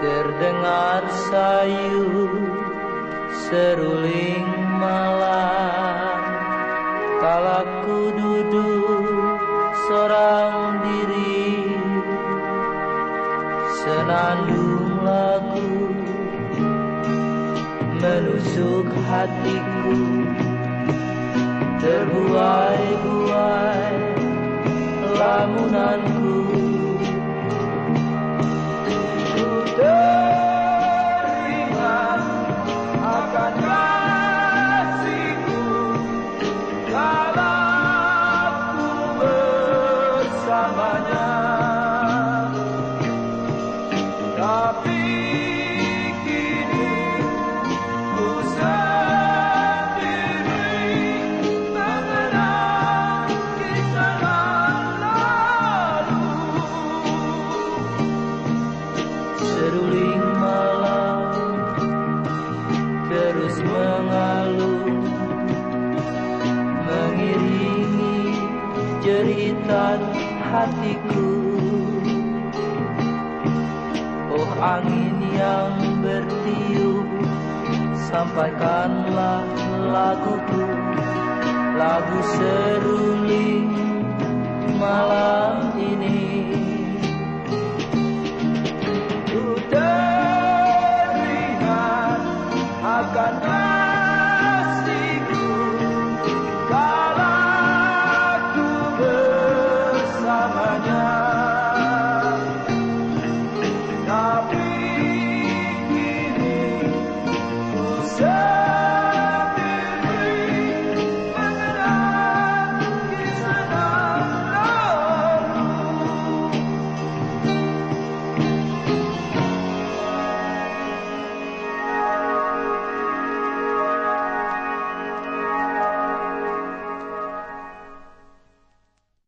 Terdengar sayu seruling malam, kala ku duduk sorang diri, senandung lagu menusuk hatiku, terbuai-buai lamunanku. Teringat akan kasihku kala ku bersamanya, tapi kini ku sendiri mengenang kisah lalu. Seruling malam terus mengalun, mengiringi jeritan hatiku. Oh angin yang bertiup, sampaikanlah laguku, lagu seruling malam ini.